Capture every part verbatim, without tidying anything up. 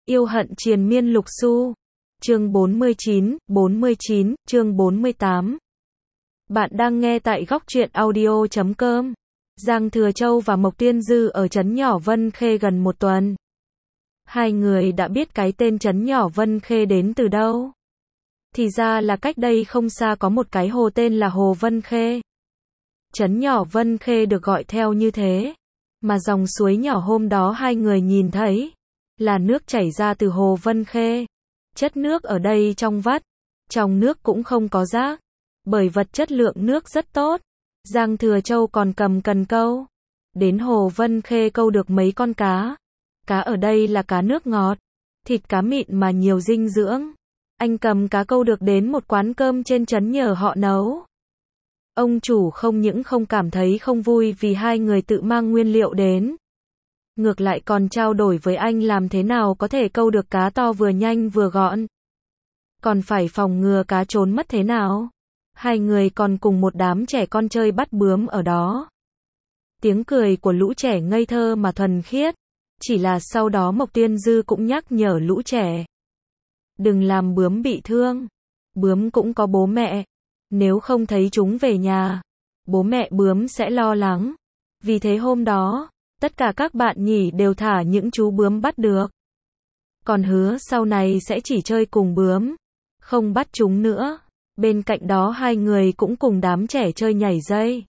Yêu hận triền miên lục xu. Chương bốn mươi chín, bốn mươi chín, chương bốn mươi tám. Bạn đang nghe tại góc truyện audio chấm com. Giang Thừa Châu và Mộc Tiên Dư ở trấn nhỏ Vân Khê gần một tuần. Hai người đã biết cái tên trấn nhỏ Vân Khê đến từ đâu. Thì ra là cách đây không xa có một cái hồ tên là Hồ Vân Khê. Trấn nhỏ Vân Khê được gọi theo như thế. Mà dòng suối nhỏ hôm đó hai người nhìn thấy là nước chảy ra từ Hồ Vân Khê. Chất nước ở đây trong vắt, trong nước cũng không có rác, bởi vật chất lượng nước rất tốt. Giang Thừa Châu còn cầm cần câu, đến Hồ Vân Khê câu được mấy con cá. Cá ở đây là cá nước ngọt, thịt cá mịn mà nhiều dinh dưỡng. Anh cầm cá câu được đến một quán cơm trên trấn nhờ họ nấu. Ông chủ không những không cảm thấy không vui vì hai người tự mang nguyên liệu đến, ngược lại còn trao đổi với anh làm thế nào có thể câu được cá to vừa nhanh vừa gọn. Còn phải phòng ngừa cá trốn mất thế nào. Hai người còn cùng một đám trẻ con chơi bắt bướm ở đó. Tiếng cười của lũ trẻ ngây thơ mà thuần khiết. Chỉ là sau đó Mộc Tiên Dư cũng nhắc nhở lũ trẻ. Đừng làm bướm bị thương. Bướm cũng có bố mẹ. Nếu không thấy chúng về nhà, bố mẹ bướm sẽ lo lắng. Vì thế hôm đó, tất cả các bạn nhỉ đều thả những chú bướm bắt được. Còn hứa sau này sẽ chỉ chơi cùng bướm, không bắt chúng nữa. Bên cạnh đó hai người cũng cùng đám trẻ chơi nhảy dây.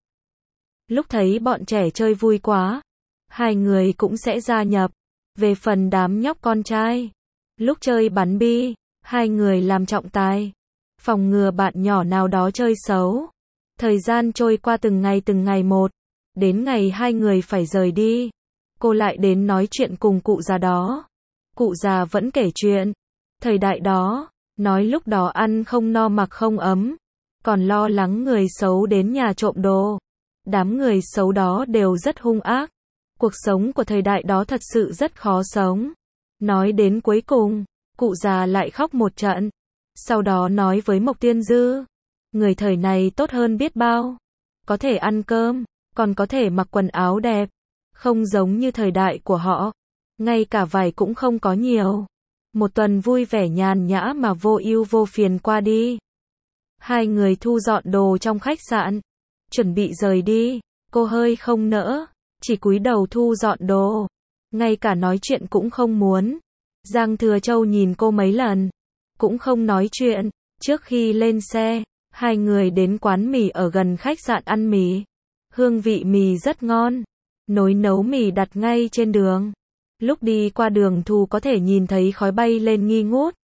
Lúc thấy bọn trẻ chơi vui quá, hai người cũng sẽ gia nhập. Về phần đám nhóc con trai, lúc chơi bắn bi, hai người làm trọng tài, phòng ngừa bạn nhỏ nào đó chơi xấu. Thời gian trôi qua từng ngày từng ngày một. Đến ngày hai người phải rời đi, cô lại đến nói chuyện cùng cụ già đó. Cụ già vẫn kể chuyện. Thời đại đó, nói lúc đó ăn không no mặc không ấm, còn lo lắng người xấu đến nhà trộm đồ. Đám người xấu đó đều rất hung ác. Cuộc sống của thời đại đó thật sự rất khó sống. Nói đến cuối cùng, cụ già lại khóc một trận. Sau đó nói với Mộc Tiên Dư, người thời này tốt hơn biết bao. Có thể ăn cơm, còn có thể mặc quần áo đẹp, không giống như thời đại của họ, ngay cả vải cũng không có nhiều. Một tuần vui vẻ nhàn nhã mà vô ưu vô phiền qua đi. Hai người thu dọn đồ trong khách sạn, chuẩn bị rời đi. Cô hơi không nỡ, chỉ cúi đầu thu dọn đồ, ngay cả nói chuyện cũng không muốn. Giang Thừa Châu nhìn cô mấy lần, cũng không nói chuyện. Trước khi lên xe, hai người đến quán mì ở gần khách sạn ăn mì. Hương vị mì rất ngon. Nồi nấu mì đặt ngay trên đường. Lúc đi qua đường Thù có thể nhìn thấy khói bay lên nghi ngút.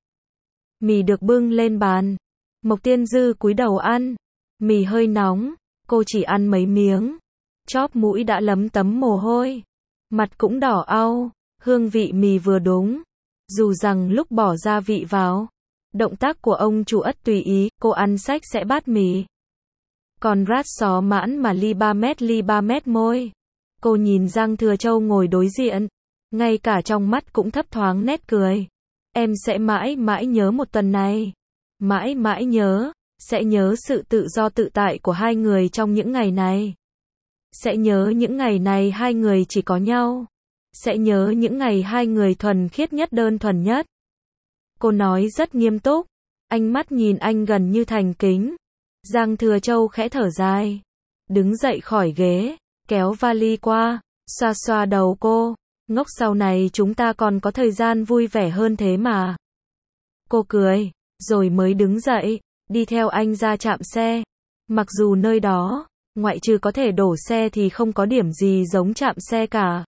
Mì được bưng lên bàn. Mộc Tiên Dư cúi đầu ăn. Mì hơi nóng, cô chỉ ăn mấy miếng. Chóp mũi đã lấm tấm mồ hôi. Mặt cũng đỏ au. Hương vị mì vừa đúng. Dù rằng lúc bỏ gia vị vào, động tác của ông chủ ất tùy ý, cô ăn sạch sẽ bát mì. Còn rát xó mãn mà ly ba mét ly ba mét môi. Cô nhìn Giang Thừa Châu ngồi đối diện, ngay cả trong mắt cũng thấp thoáng nét cười. Em sẽ mãi mãi nhớ một tuần này. Mãi mãi nhớ, sẽ nhớ sự tự do tự tại của hai người trong những ngày này. Sẽ nhớ những ngày này hai người chỉ có nhau. Sẽ nhớ những ngày hai người thuần khiết nhất đơn thuần nhất. Cô nói rất nghiêm túc, ánh mắt nhìn anh gần như thành kính. Giang Thừa Châu khẽ thở dài, đứng dậy khỏi ghế, kéo vali qua, xoa xoa đầu cô. Ngốc, sau này chúng ta còn có thời gian vui vẻ hơn thế mà. Cô cười, rồi mới đứng dậy, đi theo anh ra trạm xe. Mặc dù nơi đó, ngoại trừ có thể đổ xe thì không có điểm gì giống trạm xe cả.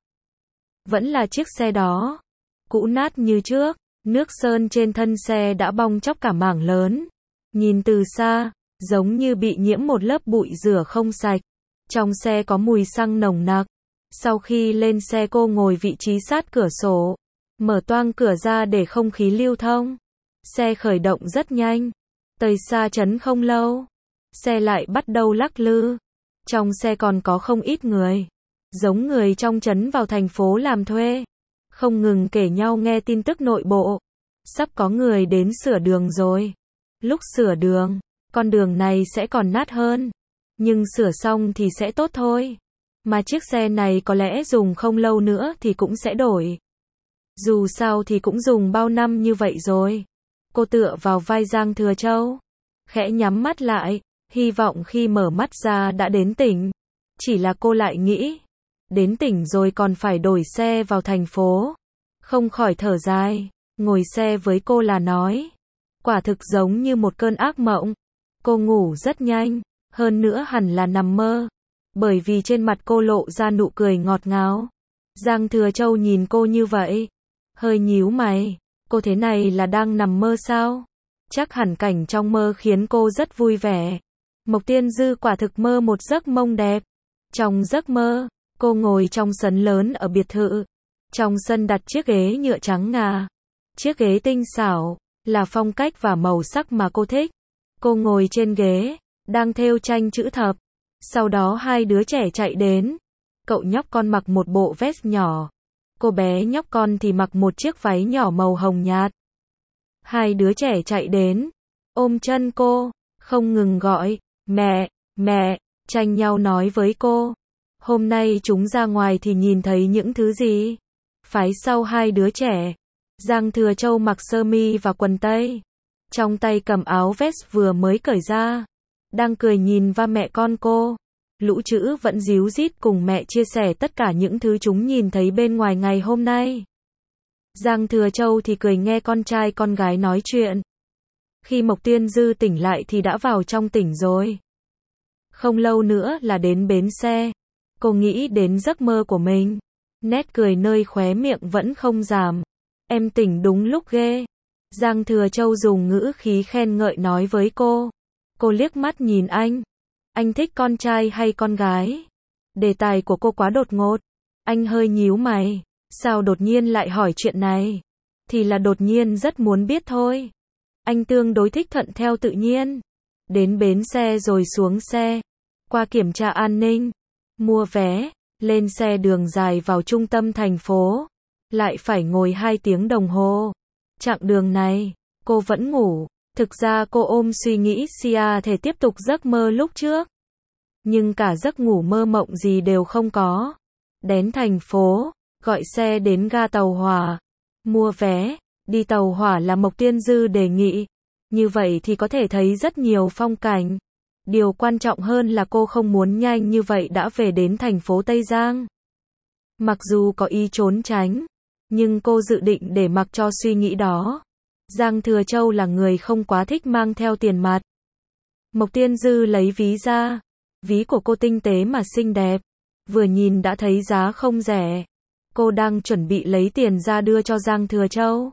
Vẫn là chiếc xe đó, cũ nát như trước, nước sơn trên thân xe đã bong tróc cả mảng lớn. Nhìn từ xa, giống như bị nhiễm một lớp bụi rửa không sạch. Trong xe có mùi xăng nồng nặc. Sau khi lên xe cô ngồi vị trí sát cửa sổ, mở toang cửa ra để không khí lưu thông. Xe khởi động rất nhanh. Tới xa trấn không lâu, xe lại bắt đầu lắc lư. Trong xe còn có không ít người, giống người trong trấn vào thành phố làm thuê, không ngừng kể nhau nghe tin tức nội bộ. Sắp có người đến sửa đường rồi. Lúc sửa đường, con đường này sẽ còn nát hơn, nhưng sửa xong thì sẽ tốt thôi. Mà chiếc xe này có lẽ dùng không lâu nữa thì cũng sẽ đổi. Dù sao thì cũng dùng bao năm như vậy rồi. Cô tựa vào vai Giang Thừa Châu, khẽ nhắm mắt lại, hy vọng khi mở mắt ra đã đến tỉnh. Chỉ là cô lại nghĩ, đến tỉnh rồi còn phải đổi xe vào thành phố. Không khỏi thở dài, ngồi xe với cô là nói. Quả thực giống như một cơn ác mộng. Cô ngủ rất nhanh, hơn nữa hẳn là nằm mơ. Bởi vì trên mặt cô lộ ra nụ cười ngọt ngào. Giang Thừa Châu nhìn cô như vậy, hơi nhíu mày, cô thế này là đang nằm mơ sao? Chắc hẳn cảnh trong mơ khiến cô rất vui vẻ. Mộc Tiên Dư quả thực mơ một giấc mộng đẹp. Trong giấc mơ, cô ngồi trong sân lớn ở biệt thự. Trong sân đặt chiếc ghế nhựa trắng ngà. Chiếc ghế tinh xảo, là phong cách và màu sắc mà cô thích. Cô ngồi trên ghế, đang thêu tranh chữ thập. Sau đó hai đứa trẻ chạy đến. Cậu nhóc con mặc một bộ vest nhỏ. Cô bé nhóc con thì mặc một chiếc váy nhỏ màu hồng nhạt. Hai đứa trẻ chạy đến, ôm chân cô, không ngừng gọi, mẹ, mẹ, tranh nhau nói với cô. Hôm nay chúng ra ngoài thì nhìn thấy những thứ gì? Phái sau hai đứa trẻ, Giang Thừa Châu mặc sơ mi và quần tây. Trong tay cầm áo vest vừa mới cởi ra. Đang cười nhìn va mẹ con cô. Lũ chữ vẫn díu dít cùng mẹ chia sẻ tất cả những thứ chúng nhìn thấy bên ngoài ngày hôm nay. Giang Thừa Châu thì cười nghe con trai con gái nói chuyện. Khi Mộc Tiên Dư tỉnh lại thì đã vào trong tỉnh rồi. Không lâu nữa là đến bến xe. Cô nghĩ đến giấc mơ của mình. Nét cười nơi khóe miệng vẫn không giảm. Em tỉnh đúng lúc ghê. Giang Thừa Châu dùng ngữ khí khen ngợi nói với cô. Cô liếc mắt nhìn anh. Anh thích con trai hay con gái? Đề tài của cô quá đột ngột. Anh hơi nhíu mày. Sao đột nhiên lại hỏi chuyện này? Thì là đột nhiên rất muốn biết thôi. Anh tương đối thích thuận theo tự nhiên. Đến bến xe rồi xuống xe. Qua kiểm tra an ninh. Mua vé. Lên xe đường dài vào trung tâm thành phố. Lại phải ngồi hai tiếng đồng hồ. Chặng đường này, cô vẫn ngủ. Thực ra cô ôm suy nghĩ xia thể tiếp tục giấc mơ lúc trước. Nhưng cả giấc ngủ mơ mộng gì đều không có. Đến thành phố, gọi xe đến ga tàu hỏa. Mua vé, đi tàu hỏa là Mộc Tiên Dư đề nghị. Như vậy thì có thể thấy rất nhiều phong cảnh. Điều quan trọng hơn là cô không muốn nhanh như vậy đã về đến thành phố Tây Giang. Mặc dù có ý trốn tránh, nhưng cô dự định để mặc cho suy nghĩ đó. Giang Thừa Châu là người không quá thích mang theo tiền mặt. Mộc Tiên Dư lấy ví ra. Ví của cô tinh tế mà xinh đẹp. Vừa nhìn đã thấy giá không rẻ. Cô đang chuẩn bị lấy tiền ra đưa cho Giang Thừa Châu.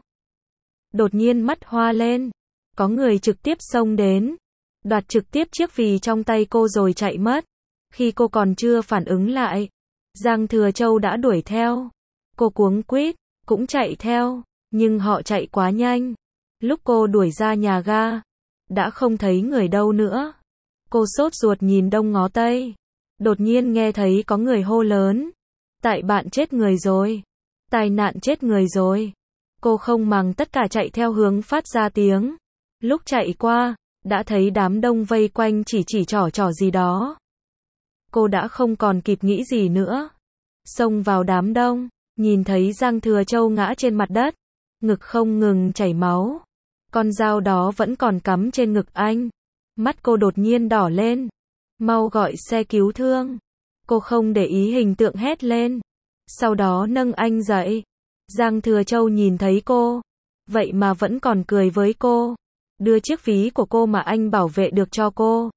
Đột nhiên mắt hoa lên. Có người trực tiếp xông đến. Đoạt trực tiếp chiếc ví trong tay cô rồi chạy mất. Khi cô còn chưa phản ứng lại, Giang Thừa Châu đã đuổi theo. Cô cuống quýt, cũng chạy theo. Nhưng họ chạy quá nhanh. Lúc cô đuổi ra nhà ga, đã không thấy người đâu nữa. Cô sốt ruột nhìn đông ngó tây. Đột nhiên nghe thấy có người hô lớn. Tại bạn chết người rồi. Tai nạn chết người rồi. Cô không màng tất cả chạy theo hướng phát ra tiếng. Lúc chạy qua, đã thấy đám đông vây quanh chỉ chỉ trỏ trỏ gì đó. Cô đã không còn kịp nghĩ gì nữa. Xông vào đám đông, nhìn thấy Giang Thừa Châu ngã trên mặt đất. Ngực không ngừng chảy máu. Con dao đó vẫn còn cắm trên ngực anh. Mắt cô đột nhiên đỏ lên. Mau gọi xe cứu thương. Cô không để ý hình tượng hét lên. Sau đó nâng anh dậy. Giang Thừa Châu nhìn thấy cô. Vậy mà vẫn còn cười với cô. Đưa chiếc ví của cô mà anh bảo vệ được cho cô.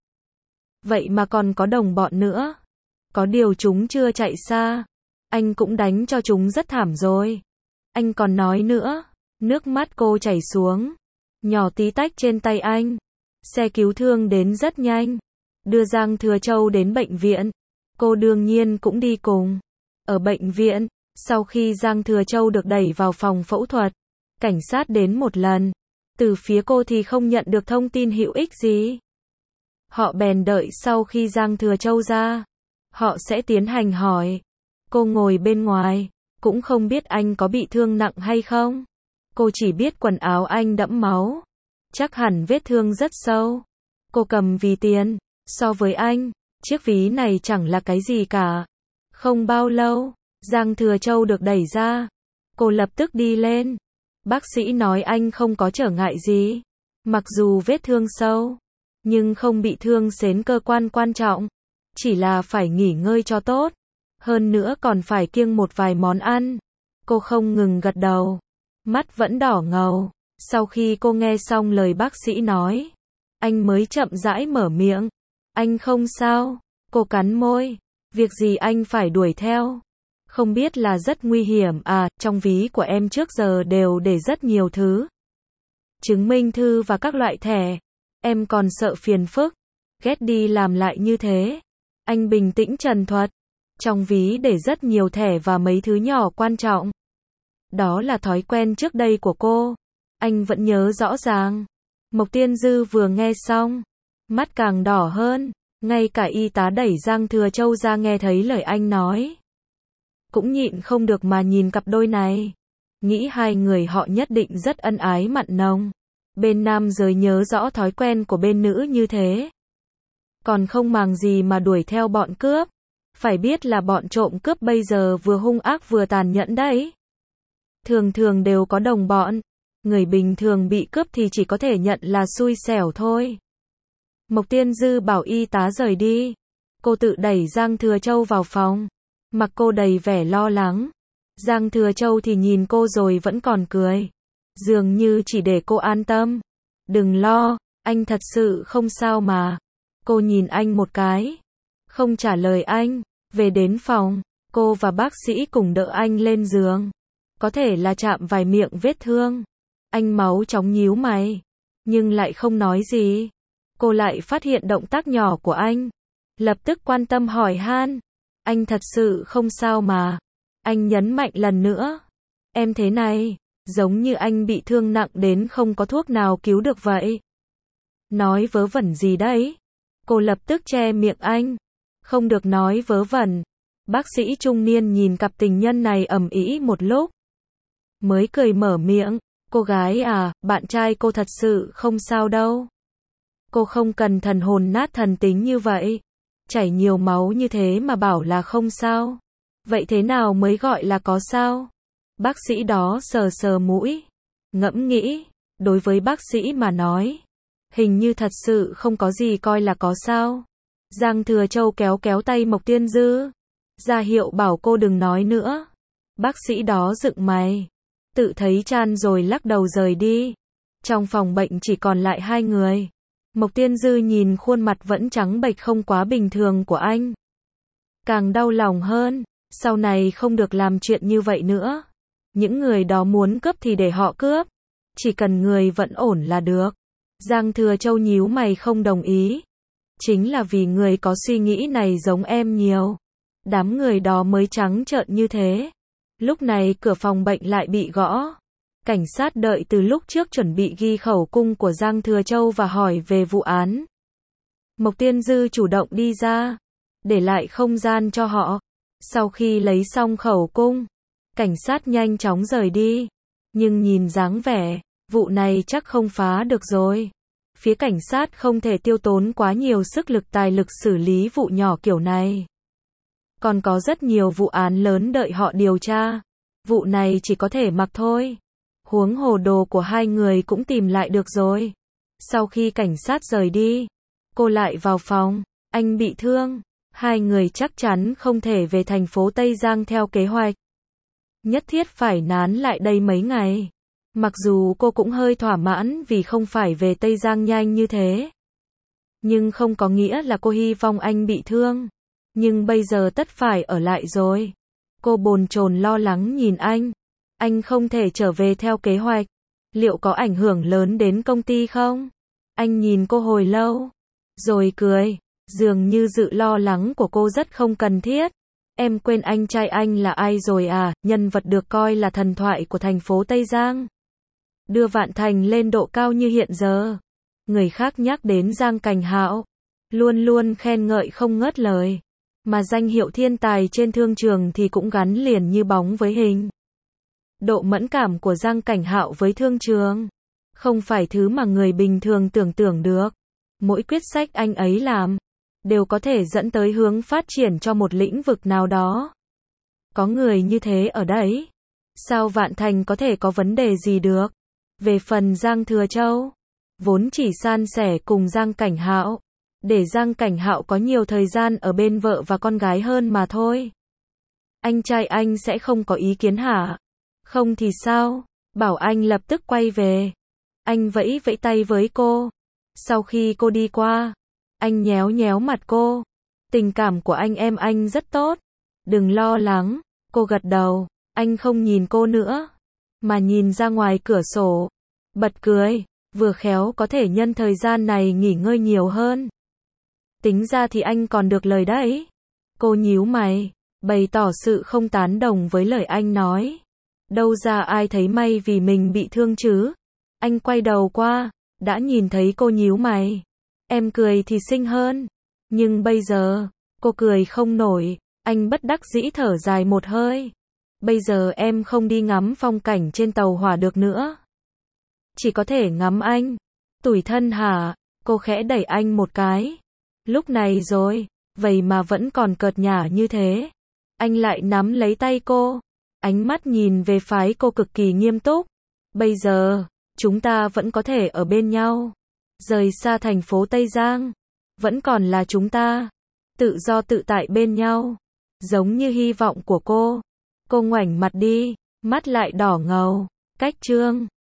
Vậy mà còn có đồng bọn nữa. Có điều chúng chưa chạy xa. Anh cũng đánh cho chúng rất thảm rồi. Anh còn nói nữa. Nước mắt cô chảy xuống. Nhỏ tí tách trên tay anh. Xe cứu thương đến rất nhanh. Đưa Giang Thừa Châu đến bệnh viện. Cô đương nhiên cũng đi cùng. Ở bệnh viện, sau khi Giang Thừa Châu được đẩy vào phòng phẫu thuật, cảnh sát đến một lần. Từ phía cô thì không nhận được thông tin hữu ích gì. Họ bèn đợi sau khi Giang Thừa Châu ra. Họ sẽ tiến hành hỏi. Cô ngồi bên ngoài, cũng không biết anh có bị thương nặng hay không. Cô chỉ biết quần áo anh đẫm máu. Chắc hẳn vết thương rất sâu. Cô cầm ví tiền. So với anh, chiếc ví này chẳng là cái gì cả. Không bao lâu, Giang Thừa Châu được đẩy ra. Cô lập tức đi lên. Bác sĩ nói anh không có trở ngại gì. Mặc dù vết thương sâu, nhưng không bị thương xến cơ quan quan trọng. Chỉ là phải nghỉ ngơi cho tốt. Hơn nữa còn phải kiêng một vài món ăn. Cô không ngừng gật đầu. Mắt vẫn đỏ ngầu. Sau khi cô nghe xong lời bác sĩ nói, anh mới chậm rãi mở miệng. Anh không sao. Cô cắn môi. Việc gì anh phải đuổi theo? Không biết là rất nguy hiểm à, trong ví của em trước giờ đều để rất nhiều thứ. Chứng minh thư và các loại thẻ. Em còn sợ phiền phức. Ghét đi làm lại như thế. Anh bình tĩnh trần thuật. Trong ví để rất nhiều thẻ và mấy thứ nhỏ quan trọng. Đó là thói quen trước đây của cô. Anh vẫn nhớ rõ ràng. Mộc Tiên Dư vừa nghe xong, mắt càng đỏ hơn. Ngay cả y tá đẩy Giang Thừa Châu ra nghe thấy lời anh nói, cũng nhịn không được mà nhìn cặp đôi này. Nghĩ hai người họ nhất định rất ân ái mặn nồng. Bên nam giới nhớ rõ thói quen của bên nữ như thế. Còn không màng gì mà đuổi theo bọn cướp. Phải biết là bọn trộm cướp bây giờ vừa hung ác vừa tàn nhẫn đấy. Thường thường đều có đồng bọn. Người bình thường bị cướp thì chỉ có thể nhận là xui xẻo thôi. Mộc Tiên Dư bảo y tá rời đi. Cô tự đẩy Giang Thừa Châu vào phòng. Mặt cô đầy vẻ lo lắng. Giang Thừa Châu thì nhìn cô rồi vẫn còn cười. Dường như chỉ để cô an tâm. Đừng lo, anh thật sự không sao mà. Cô nhìn anh một cái. Không trả lời anh. Về đến phòng, cô và bác sĩ cùng đỡ anh lên giường. Có thể là chạm vài miệng vết thương. Anh máu chóng nhíu mày. Nhưng lại không nói gì. Cô lại phát hiện động tác nhỏ của anh. Lập tức quan tâm hỏi han. Anh thật sự không sao mà. Anh nhấn mạnh lần nữa. Em thế này, giống như anh bị thương nặng đến không có thuốc nào cứu được vậy. Nói vớ vẩn gì đấy? Cô lập tức che miệng anh. Không được nói vớ vẩn. Bác sĩ trung niên nhìn cặp tình nhân này ầm ĩ một lúc. Mới cười mở miệng. Cô gái à, bạn trai cô thật sự không sao đâu. Cô không cần thần hồn nát thần tính như vậy. Chảy nhiều máu như thế mà bảo là không sao. Vậy thế nào mới gọi là có sao? Bác sĩ đó sờ sờ mũi. Ngẫm nghĩ. Đối với bác sĩ mà nói, hình như thật sự không có gì coi là có sao. Giang Thừa Châu kéo kéo tay Mộc Tiên Dư. Ra hiệu bảo cô đừng nói nữa. Bác sĩ đó dựng mày. Tự thấy chan rồi lắc đầu rời đi. Trong phòng bệnh chỉ còn lại hai người. Mộc Tiên Dư nhìn khuôn mặt vẫn trắng bệch không quá bình thường của anh. Càng đau lòng hơn. Sau này không được làm chuyện như vậy nữa. Những người đó muốn cướp thì để họ cướp. Chỉ cần người vẫn ổn là được. Giang Thừa Châu nhíu mày không đồng ý. Chính là vì người có suy nghĩ này giống em nhiều. Đám người đó mới trắng trợn như thế. Lúc này cửa phòng bệnh lại bị gõ. Cảnh sát đợi từ lúc trước chuẩn bị ghi khẩu cung của Giang Thừa Châu và hỏi về vụ án. Mộc Tiên Dư chủ động đi ra, để lại không gian cho họ. Sau khi lấy xong khẩu cung, cảnh sát nhanh chóng rời đi. Nhưng nhìn dáng vẻ, vụ này chắc không phá được rồi. Phía cảnh sát không thể tiêu tốn quá nhiều sức lực tài lực xử lý vụ nhỏ kiểu này. Còn có rất nhiều vụ án lớn đợi họ điều tra. Vụ này chỉ có thể mặc thôi. Huống hồ đồ của hai người cũng tìm lại được rồi. Sau khi cảnh sát rời đi, cô lại vào phòng. Anh bị thương. Hai người chắc chắn không thể về thành phố Tây Giang theo kế hoạch. Nhất thiết phải nán lại đây mấy ngày. Mặc dù cô cũng hơi thỏa mãn vì không phải về Tây Giang nhanh như thế. Nhưng không có nghĩa là cô hy vọng anh bị thương. Nhưng bây giờ tất phải ở lại rồi. Cô bồn chồn lo lắng nhìn anh. Anh không thể trở về theo kế hoạch. Liệu có ảnh hưởng lớn đến công ty không? Anh nhìn cô hồi lâu. Rồi cười. Dường như sự lo lắng của cô rất không cần thiết. Em quên anh trai anh là ai rồi à? Nhân vật được coi là thần thoại của thành phố Tây Giang. Đưa Vạn Thành lên độ cao như hiện giờ. Người khác nhắc đến Giang Cảnh Hạo, luôn luôn khen ngợi không ngớt lời. Mà danh hiệu thiên tài trên thương trường thì cũng gắn liền như bóng với hình. Độ mẫn cảm của Giang Cảnh Hạo với thương trường không phải thứ mà người bình thường tưởng tượng được. Mỗi quyết sách anh ấy làm đều có thể dẫn tới hướng phát triển cho một lĩnh vực nào đó. Có người như thế ở đấy. Sao Vạn Thành có thể có vấn đề gì được? Về phần Giang Thừa Châu, vốn chỉ san sẻ cùng Giang Cảnh Hạo, để Giang Cảnh Hạo có nhiều thời gian ở bên vợ và con gái hơn mà thôi. Anh trai anh sẽ không có ý kiến hả? Không thì sao? Bảo anh lập tức quay về. Anh vẫy vẫy tay với cô. Sau khi cô đi qua, anh nhéo nhéo mặt cô. Tình cảm của anh em anh rất tốt. Đừng lo lắng. Cô gật đầu. Anh không nhìn cô nữa, mà nhìn ra ngoài cửa sổ. Bật cười. Vừa khéo có thể nhân thời gian này nghỉ ngơi nhiều hơn. Tính ra thì anh còn được lời đấy. Cô nhíu mày, bày tỏ sự không tán đồng với lời anh nói. Đâu ra ai thấy may vì mình bị thương chứ. Anh quay đầu qua, đã nhìn thấy cô nhíu mày. Em cười thì xinh hơn. Nhưng bây giờ, cô cười không nổi. Anh bất đắc dĩ thở dài một hơi. Bây giờ em không đi ngắm phong cảnh trên tàu hỏa được nữa. Chỉ có thể ngắm anh. Tủi thân hả? Cô khẽ đẩy anh một cái. Lúc này rồi, vậy mà vẫn còn cợt nhả như thế. Anh lại nắm lấy tay cô. Ánh mắt nhìn về phái cô cực kỳ nghiêm túc. Bây giờ, chúng ta vẫn có thể ở bên nhau. Rời xa thành phố Tây Giang. Vẫn còn là chúng ta. Tự do tự tại bên nhau. Giống như hy vọng của cô. Cô ngoảnh mặt đi, mắt lại đỏ ngầu. Cách chương